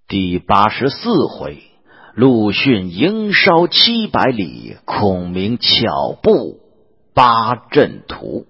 第84回，陆逊营烧700里，孔明巧布8阵图。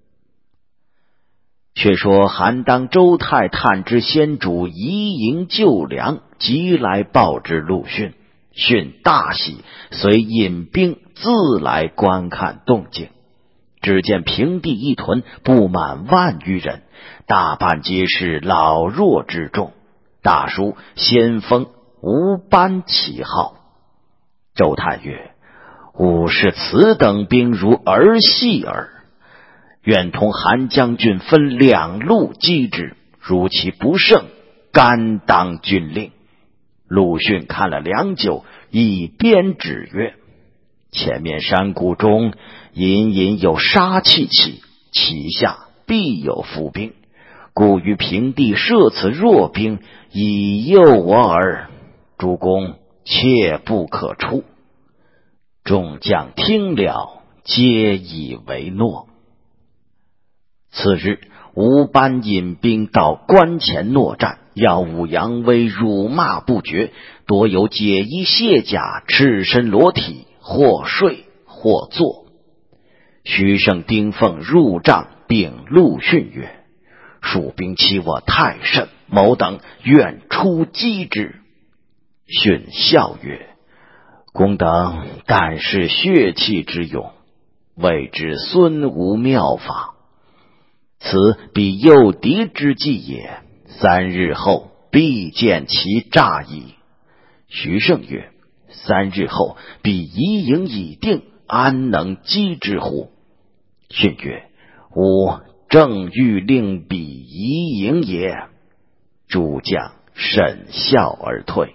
却说韩当周泰探知先主移营救粮，即来报之陆逊。逊大喜，遂引兵自来观看动静。只见平地一屯，不满10000余人，大半皆是老弱之众，大书先锋吴班旗号。周泰曰：吾视此等兵如儿戏耳，愿同韩将军分2路击之，如其不胜，甘当军令。陆逊看了良久，一边指曰：前面山谷中隐隐有杀气起，其下必有伏兵，故于平地设此弱兵，以诱我耳。主公切不可出。众将听了，皆以为诺。次日，吴班引兵到关前搦战，耀武扬威，辱骂不绝，多有解衣卸甲，赤身裸体，或睡或坐。徐盛、丁奉入帐，并陆逊曰：蜀兵欺我太甚，某等愿出击之。逊笑曰：公等但是血气之勇，未知孙吴妙法，此必诱敌之计也，3日后必见其诈矣。徐盛曰：3日后必移营已定，安能击之乎？逊曰：吾正欲令彼移营也。诸将甚笑而退。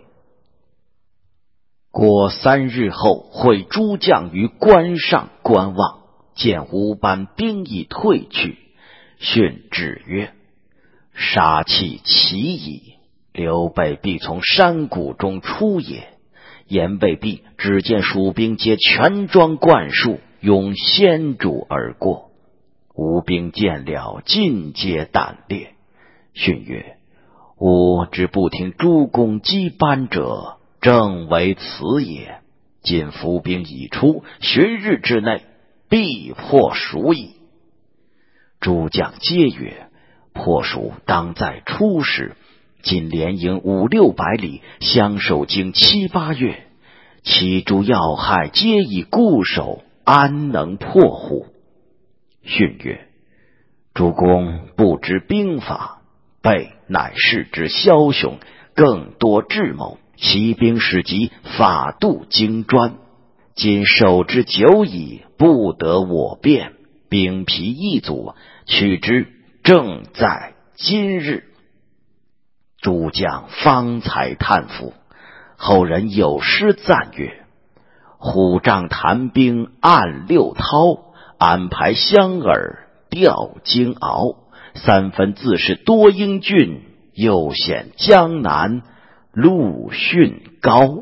过3日后，会诸将于关上观望，见吴班兵已退去。逊止曰：杀气起矣，刘备必从山谷中出也。言未毕，只见蜀兵皆全装冠束，拥先主而过。吴兵见了，尽皆胆裂。逊曰：吾之不听诸公击班者，正为此也。今伏兵已出，旬日之内必破蜀矣。诸将皆曰：破蜀当在初时，今连营500、600里，相守经7、8月，其诸要害皆已固守，安能破乎？逊曰：主公不知兵法，备乃士之枭雄，更多智谋，骑兵使急，法度精专。今守之久矣，不得我变，兵疲易阻，取之正在今日。诸将方才叹服。后人有诗赞曰：虎杖谈兵暗六韬，安排香饵吊精鳌。3分自是多英俊，又显江南陆逊高。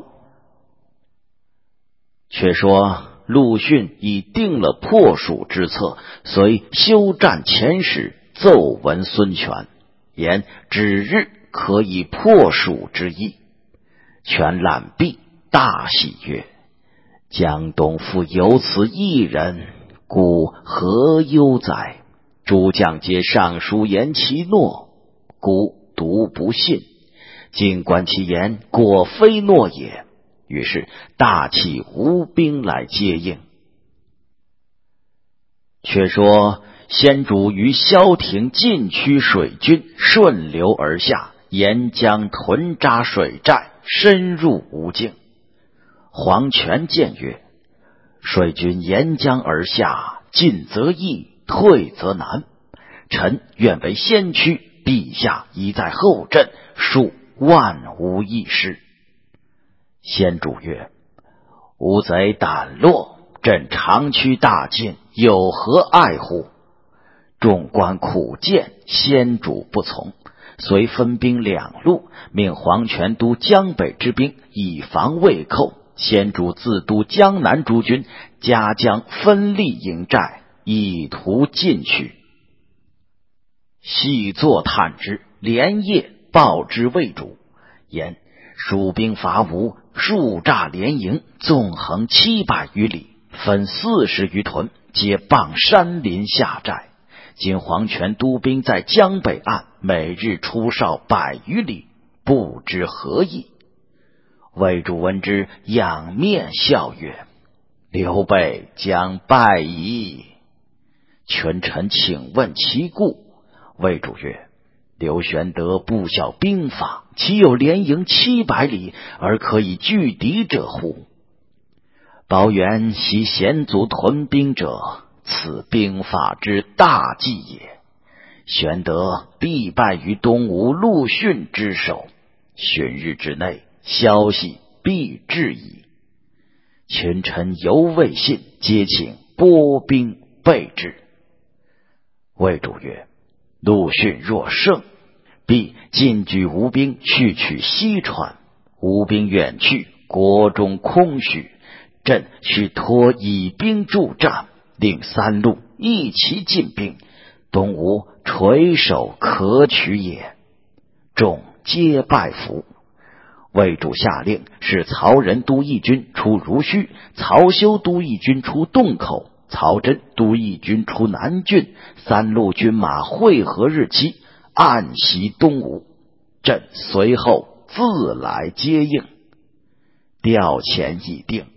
却说陆逊已定了破蜀之策，遂休战前使，奏闻孙权，言指日可以破蜀之意。权览毕，大喜曰：江东复有此一人，故何忧哉？诸将皆上书言其诺，孤独不信。尽观其言，果非诺也。于是大起吴兵来接应。却说先主于萧亭进驱水军，顺流而下，沿江屯扎水寨，深入吴境。黄权见曰：水军沿江而下，进则易，退则难。臣愿为先驱，陛下宜在后阵，恕万无一失。先主曰：吴贼胆落，朕长驱大进，有何爱乎？众官苦谏，先主不从，遂分兵2路，命黄权督江北之兵，以防魏寇。先主自督江南诸军，夹江分立营寨，以图进取。细作探之，连夜报之魏主，言蜀兵伐吴，数栅连营，纵横700余里，分40余屯，皆傍山林下寨。今黄权督兵在江北岸，每日出哨100余里，不知何意。魏主闻之，仰面笑曰：刘备将败矣。权臣请问其故。魏主曰：刘玄德不晓兵法，岂有连营700里而可以拒敌者乎？保元习贤卒屯兵者，此兵法之大忌也。玄德必败于东吴陆逊之手，旬日之内，消息必至矣。群臣犹未信，皆请拨兵备之。魏主曰：陆逊若胜，必进举吴兵去取西川。吴兵远去，国中空虚，朕须托以兵助战，令3路一齐进兵，东吴垂手可取也。众皆拜服。魏主下令，使曹仁都义军出如须，曹休都义军出洞口，曹真都义军出南郡，3路军马会合日期，暗袭东吴。朕随后自来接应。调遣已定。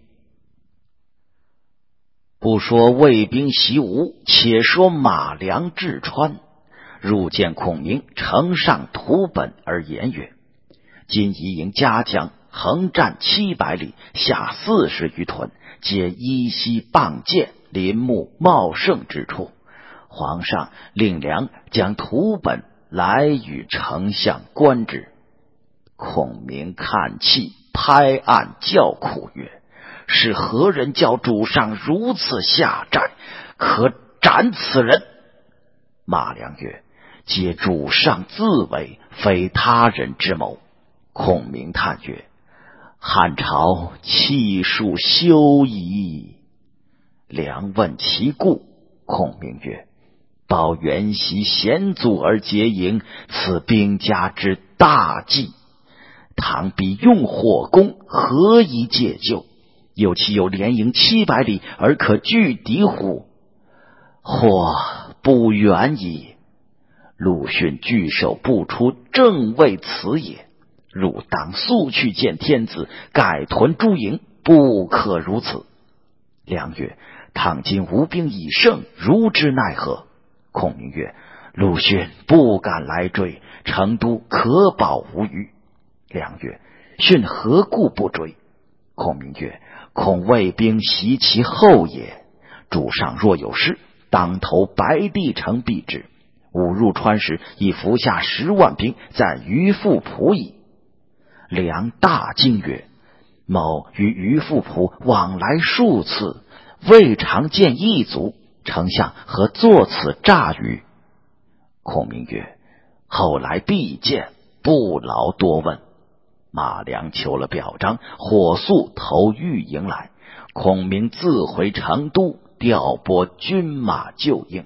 不说魏兵袭吴，且说马良至川，入见孔明，呈上图本而言曰：今宜营嘉江，横战700里，下40余屯，皆依稀傍涧，林木茂盛之处。皇上令良将图本来与丞相观之。孔明看泣，拍案叫苦曰：是何人叫主上如此下寨？可斩此人。马良曰：皆主上自为，非他人之谋。孔明叹曰：汉朝气数休矣。良问其故。孔明曰：保元习险阻而结营，此兵家之大忌。倘必用火攻，何以解救？又岂有连营700里而可拒敌乎？或不远矣。陆逊拒守不出，正为此也。汝当速去见天子，改屯诸营，不可如此。良曰：倘今吴兵已胜，如之奈何？孔明曰：陆逊不敢来追，成都可保无虞。良曰：逊何故不追？孔明曰：恐魏兵袭其后也。主上若有事，当投白帝城避之。吾入川时，已伏下10万兵在于富浦矣。良大惊曰：某与于富浦往来数次，未尝见一卒，丞相何作此诈语？孔明曰：后来必见，不劳多问。马良求了表彰，火速投御营来。孔明自回成都，调拨军马救应。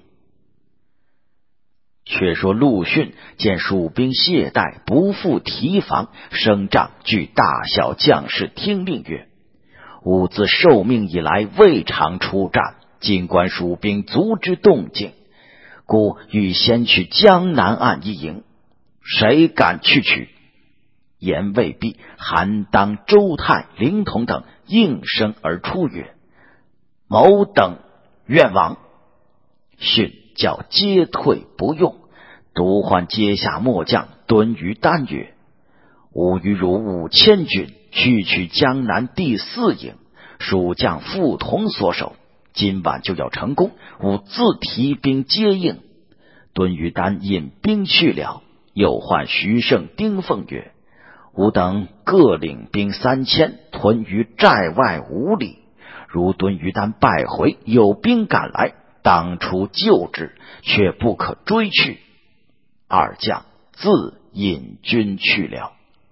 却说陆逊见蜀兵懈怠，不复提防，升帐据大小将士听令曰：吾自受命以来，未尝出战，今观蜀兵足之动静，故欲先取江南岸一营，谁敢去取？言未毕，韩当、周泰、凌统等应声而出曰：某等愿往。逊叫皆退不用，独唤阶下末将敦于丹曰：吾与汝5000军，去取江南第4营，蜀将傅同所守，今晚就要成功，吾自提兵接应。敦于丹引兵去了，又唤徐盛、丁奉曰：吾等各领兵3000，屯于寨外5里。如敦于丹败回，有兵赶来，当出救之，却不可追去。二将自引军去了。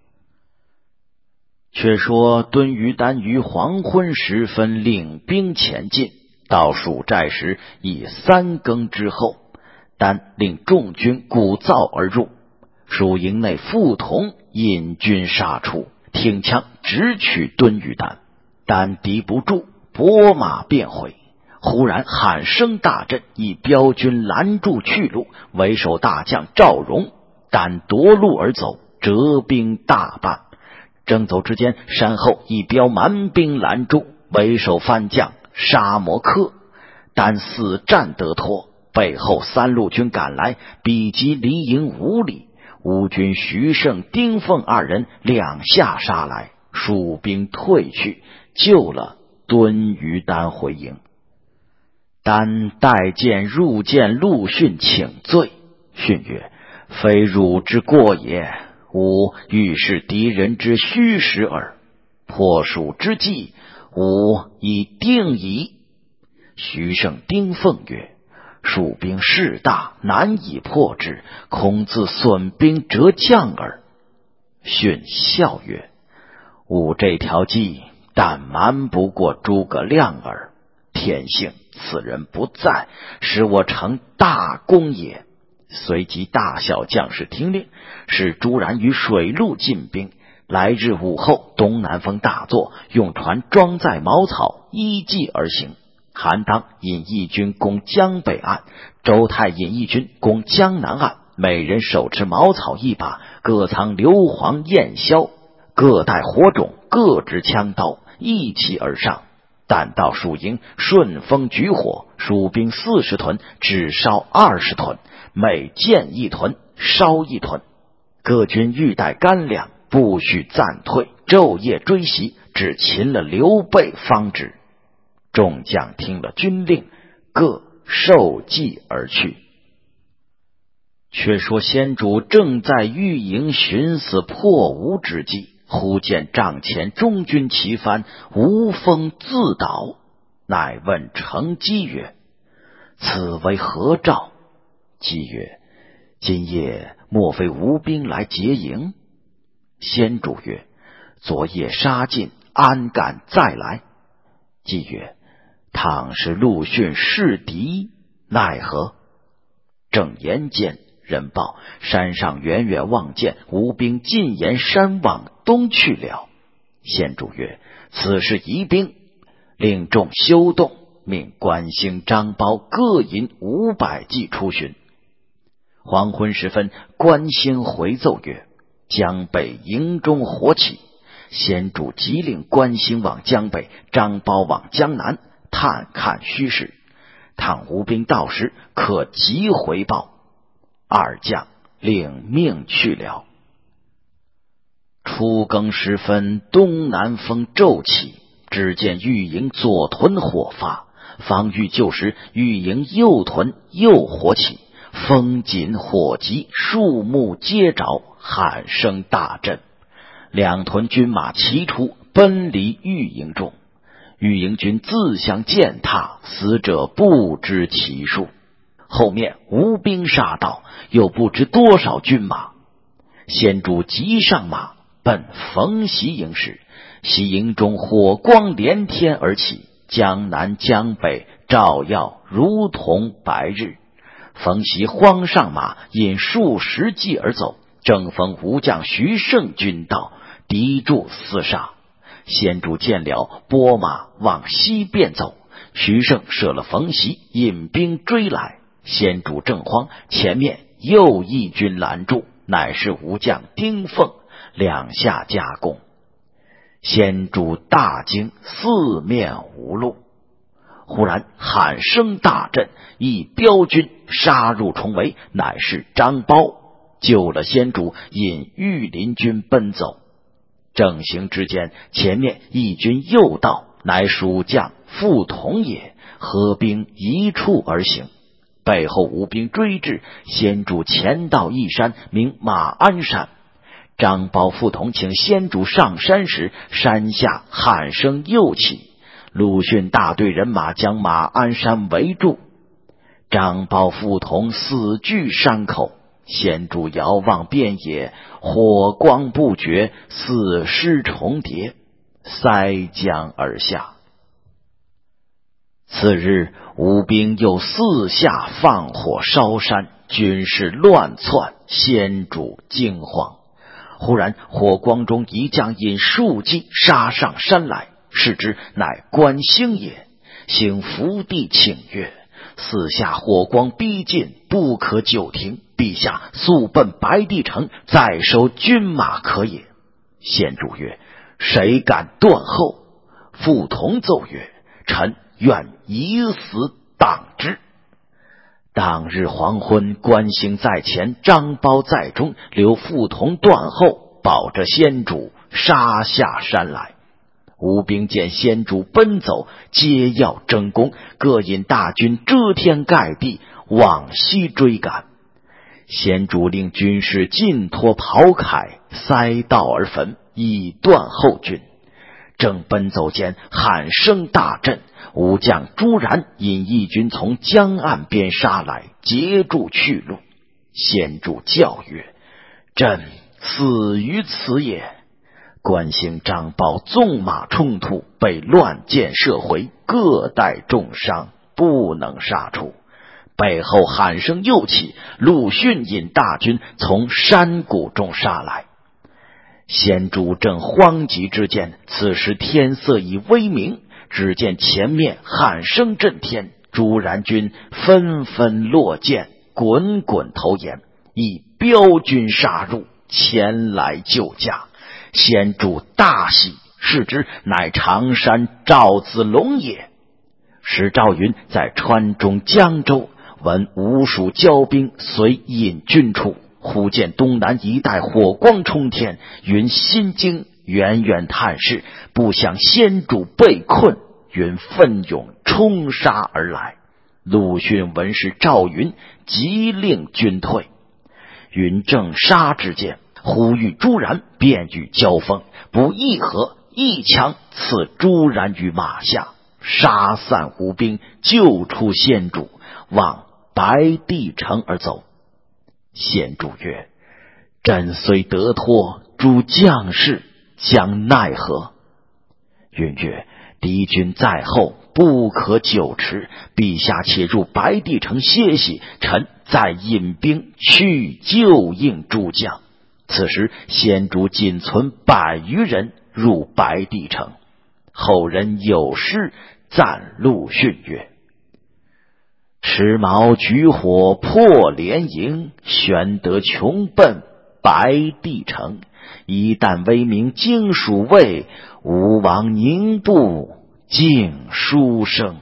却说敦于丹于黄昏时分领兵前进，到蜀寨时已3更之后。丹令众军鼓噪而入，蜀营内傅同引军杀出， 挺枪直取敦于丹，但敌不住，拨马便回。忽然喊声大震，以彪军拦住去路，为首大将赵荣但夺路而走，折兵大半。正走之间，山后一彪蛮兵拦住，为首番将沙摩柯但死战得脱。背后三路军赶来，比及离营5里，吴军徐盛、丁奉二人两下杀来，蜀兵退去，救了敦于丹回营。丹带剑入见陆逊请罪，逊曰：非汝之过也，吾欲是敌人之虚实耳。破蜀之计，吾已定矣。徐盛、丁奉曰：蜀兵势大，难以破之，恐自损兵折将耳。逊笑曰：吾这条计，但瞒不过诸葛亮耳。天幸此人不在，使我成大功也。随即大小将士听令，使朱然于水路进兵。来日午后，东南风大作，用船装载茅草，依计而行。韩当引义军攻江北岸，周泰引义军攻江南岸，每人手持茅草一把，各藏硫磺、焰硝，各带火种，各执枪刀，一齐而上。但到蜀营，顺风举火，蜀兵40屯，只烧20屯，每建1屯，烧1屯。各军欲带干粮，不许暂退，昼夜追袭，只擒了刘备方止。众将听了军令，各受计而去。却说先主正在御营寻思破吴之计，忽见帐前中军旗幡，无风自倒，乃问程基曰：此为何兆？基曰：今夜莫非吴兵来劫营？先主曰：昨夜杀尽，安敢再来？基曰：倘是陆逊是敌，奈何？正言间，人报山上远远望见吴兵尽沿山往东去了。先主曰：此是疑兵，令众休动，命关兴、张苞各引500骑出巡。黄昏时分，关兴回奏曰：江北营中火起。先主急令关兴往江北，张苞往江南探看虚实，倘吴兵到时，可即回报。二将领命去了。初更时分，东南风骤起，只见御营左屯火发，方欲救时，御营右屯又火起，风紧火急，树木皆着，喊声大震。2屯军马齐出，奔离御营中。御营军自相践踏，死者不知其数。后面吴兵杀到，又不知多少军马。先主急上马，奔冯习营时，习营中火光连天而起，江南江北照耀如同白日。冯习慌上马，引数十骑而走，正逢吴将徐盛军到，敌驻厮杀。先主见了，拨马往西便走。徐盛舍了冯习，引兵追来。先主正慌，前面又一军拦住，乃是吴将丁奉，两下夹攻。先主大惊，四面无路。忽然喊声大震，一彪军杀入重围，乃是张苞，救了先主，引御林军奔走。正行之间，前面一军又到，乃蜀将傅同也，合兵一处而行。背后吴兵追至，先主前到一山，名马鞍山。张苞、傅同请先主上山时，山下喊声又起，陆逊大队人马将马鞍山围住。张苞、傅同死据山口，先主遥望遍野，火光不绝，四尸重叠，塞江而下。次日，吴兵又四下放火烧山，军士乱窜，先主惊慌。 忽然火光中一将引数骑杀上山来，视之乃关兴也。兴伏地请曰：四下火光逼近，不可久停，陛下速奔白帝城，再收军马可也。献主曰：谁敢断后？傅同奏曰：臣愿以死挡之。当日黄昏，关兴在前，张苞在中，留傅同断后，保着先主杀下山来。吴兵见先主奔走，皆要争功，各引大军遮天盖地，往西追赶。先主令军士尽脱袍铠，塞道而焚，以断后军。正奔走间，喊声大震，吴将朱然引义军从江岸边杀来，截住去路。先主叫曰：朕死于此也。关兴、张苞纵马冲突，被乱箭射回，各带重伤，不能杀出。背后喊声又起，陆逊引大军从山谷中杀来。先主正慌急之间，此时天色已微明，只见前面喊声震天，朱然军纷纷落箭，滚滚投岩，以彪军杀入，前来救驾。先主大喜，视之乃常山赵子龙也。时赵云在川中江州，闻吴蜀交兵，遂引军出，忽见东南一带火光冲天，云心惊，远远探视，不想先主被困，云奋勇冲杀而来。陆逊闻是赵云，急令军退。云正杀之间，忽遇朱然，便与交锋，不议合，一枪刺朱然于马下，杀散吴兵，救出先主，往白帝城而走。先主曰：朕虽得脱，诸将士将奈何？云曰：敌军在后，不可久持，陛下且入白帝城歇息，臣再引兵去救应诸将。此时先主仅存100余人入白帝城。后人有诗赞陆逊曰：持矛举火破连营，玄德穷奔白帝城。一旦威名经蜀卫，吴王宁不敬书生。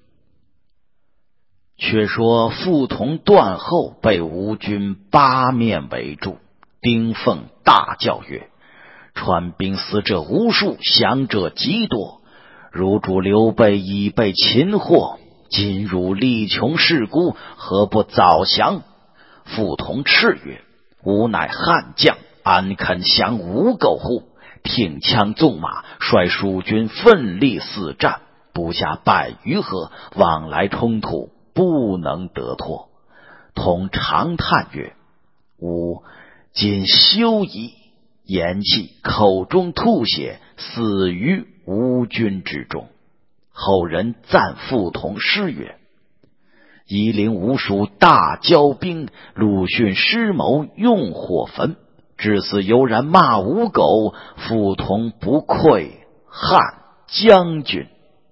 却说傅同断后，被吴军八面围住。丁奉大叫曰：川兵死者无数，降者极多。汝主刘备已被擒获，今汝力穷势孤，何不早降？傅同叱曰：吾乃汉将，安肯降吴狗乎？挺枪纵马，率蜀军奋力死战，不下100余合，往来冲突，不能得脱。同长叹曰：吾今休矣。言讫，口中吐血，死于吴军之中。后人赞傅同诗曰：夷陵吴蜀大交兵，陆逊失谋用火焚。至死犹然骂吴狗，傅同不愧汉将军。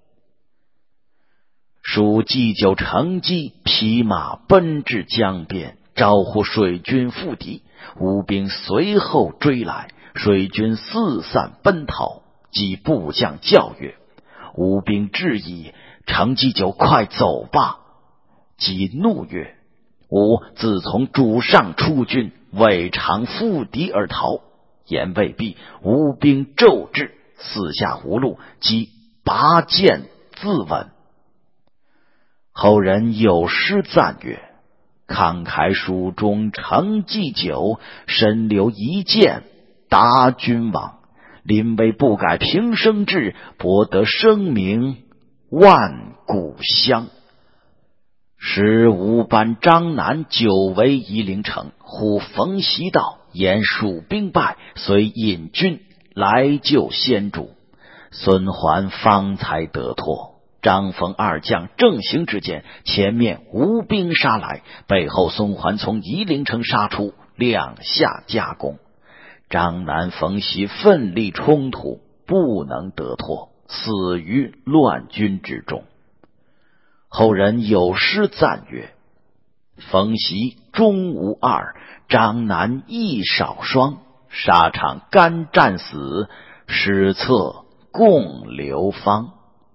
蜀祭酒乘机，匹马奔至江边，招呼水军复敌。吴兵随后追来，水军四散奔逃。即部将叫曰：吴兵至矣，乘机酒快走吧。即怒曰：吾自从主上出军，未尝负敌而逃。言未毕，吴兵骤至，四下无路，即拔剑自刎。后人有诗赞曰：慷慨蜀中成祭酒，身留一剑达君王。临危不改平生志，博得声名万古香。时吴班张南久为夷陵城，忽逢袭道，言蜀兵败，遂引军来救先主。孙桓方才得脱。张冯二将正行之间，前面吴兵杀来，背后孙桓从夷陵城杀出，两下夹攻。 张南、冯习奋力冲突，不能得脱，死于乱军之中。后人有诗赞曰：冯习终无二，张南亦少双。沙场干战死，史册共流芳。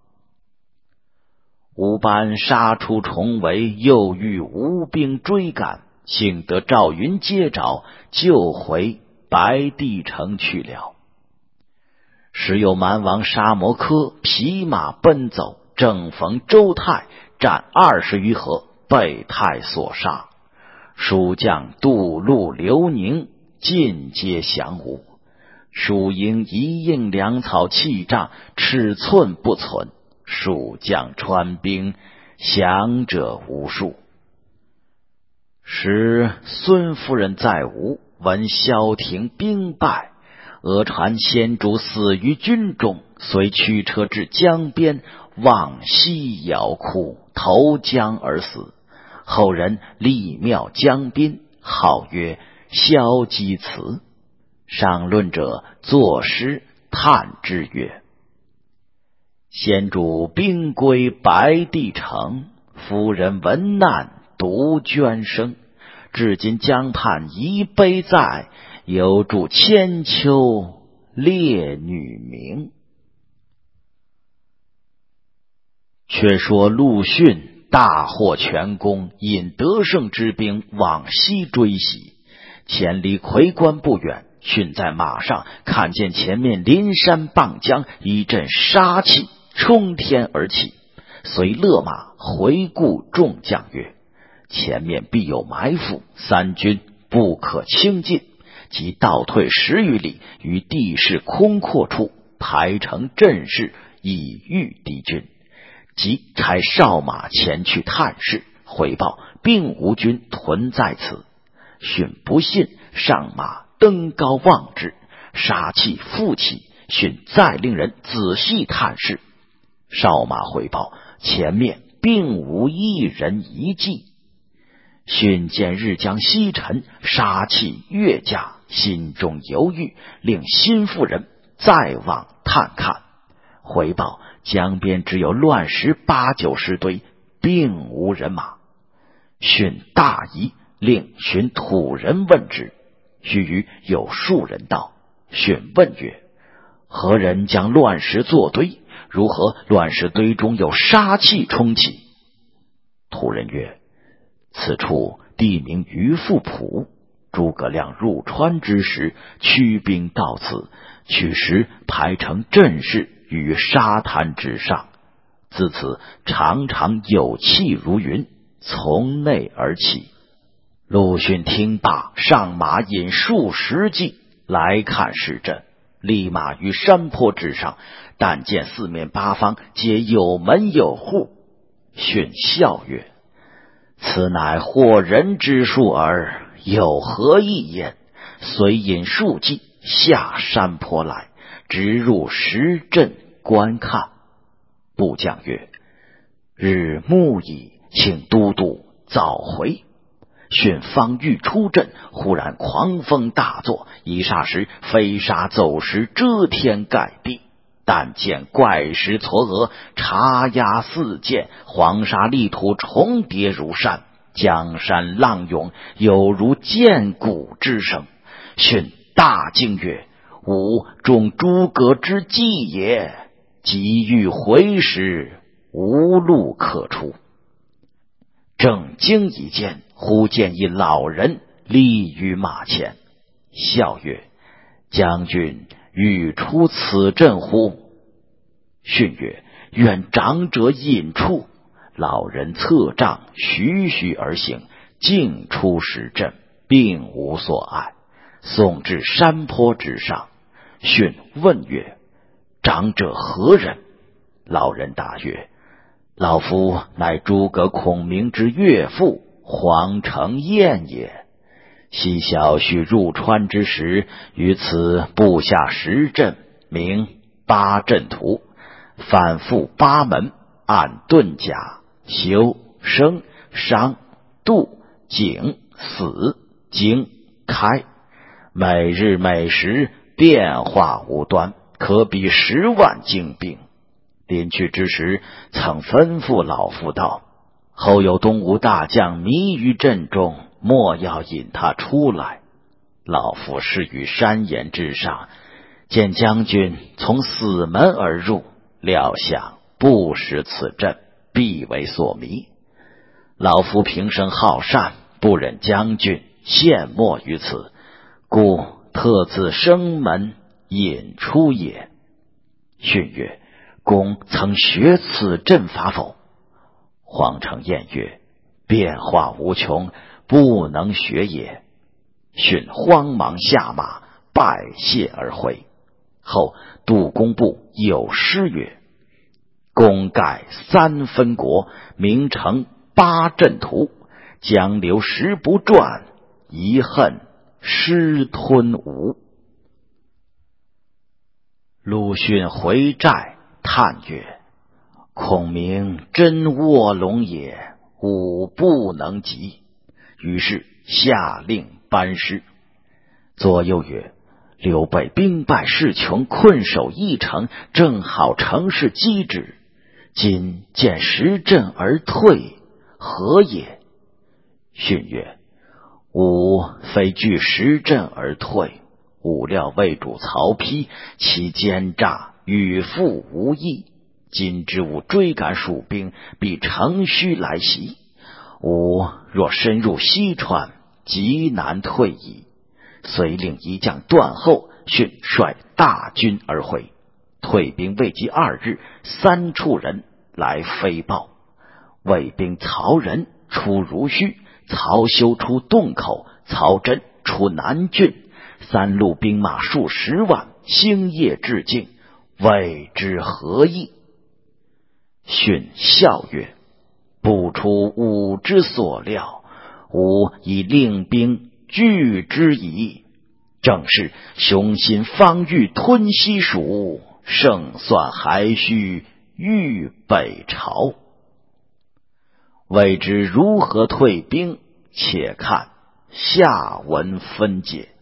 吴班杀出重围，又遇吴兵追赶，幸得赵云接招，救回白帝城去了。时有蛮王沙摩柯匹马奔走，正逢周泰战20余合，被泰所杀。蜀将杜陆、刘宁尽皆降吴，蜀营一应粮草器仗，尺寸不存。蜀将川兵，降者无数。时孙夫人在吴，闻萧庭兵败，讹传先主死于军中，遂驱车至江边，望西遥哭，投江而死。后人立庙江滨，号曰萧基祠。上论者作诗叹之曰：先主兵归白帝城，夫人闻难独捐生。至今江畔遗碑在，犹著千秋烈女名。却说陆逊大获全功，引得胜之兵往西追袭。千里葵关不远，逊在马上看见前面临山傍江，一阵杀气冲天而起，遂勒马回顾众将曰：前面必有埋伏，三军不可轻进。即倒退10余里，于地势空阔处排成阵势，以御敌军。即差哨马前去探视，回报并无军屯在此。逊不信，上马登高望之，杀气复起。逊再令人仔细探视，哨马回报前面并无一人一骑。逊见日将西沉，杀气越加，心中犹豫，令心腹人再往探看，回报江边只有乱石8、9十堆，并无人马。逊大疑，令寻土人问之。须臾有数人到，逊问曰：何人将乱石作堆？如何乱石堆中有杀气冲起？土人曰：此处地名于富浦，诸葛亮入川之时，驱兵到此，取石排成阵势于沙滩之上，自此常常有气如云，从内而起。陆逊听罢，上马引数10骑来看石阵，立马于山坡之上，但见四面八方皆有门有户。逊笑曰：此乃惑人之术耳，有何异焉？遂引数骑下山坡来，直入石阵观看。部将曰：日暮矣，请都督早回。逊方欲出阵，忽然狂风大作，一霎时飞沙走石，遮天盖地。但见怪石嵯峨，茶鸦四溅，黄沙砾土重叠如山，江山浪涌，有如剑鼓之声。逊大惊曰：吾中诸葛之计也！急欲回时，无路可出。正惊疑间，忽见一老人立于马前，笑曰：将军欲出此阵乎？逊曰：愿长者引出。老人侧杖徐徐而行，径出石阵，并无所碍，送至山坡之上。逊问曰：长者何人？老人答曰：老夫乃诸葛孔明之岳父黄承彦也。昔小婿入川之时，于此布下10阵，名8阵图，反复8门，按遁甲、修、生、伤、杜、景、死、惊、开， 每日每时变化无端，可比10万精兵。临去之时，曾吩咐老夫道：后有东吴大将迷于阵中，莫要引他出来。老夫是于山岩之上，见将军从死门而入，料想不识此阵，必为所迷。老夫平生好善，不忍将军陷没于此，故特自生门引出也。训曰：公曾学此阵法否？黄承彦曰：变化无穷，不能学也。训慌忙下马，拜谢而回。后杜工部有诗曰：功盖3分国，名成8阵图，江流石不转，遗恨师吞吴。陆逊回寨叹曰：孔明真卧龙也，吾不能及。于是下令班师。左右曰：刘备兵败势穷，困守一城，正好乘势击之。今见石阵而退，何也？训曰：吾非惧石阵而退，吾料魏主曹丕其奸诈，与父无异。今之吾追赶蜀兵，必乘虚来袭。吾若深入西川，极难退矣。遂令一将断后，训率大军而回。退兵未及2日，3处人来飞报，魏兵曹仁出如须，曹休出洞口，曹真出南郡，3路兵马数10万，星夜至境，谓之何意？训笑曰：不出吾之所料，吾已令兵拒之矣。正是雄心方欲吞西蜀，胜算还须御北朝。未知如何退兵，且看下文分解。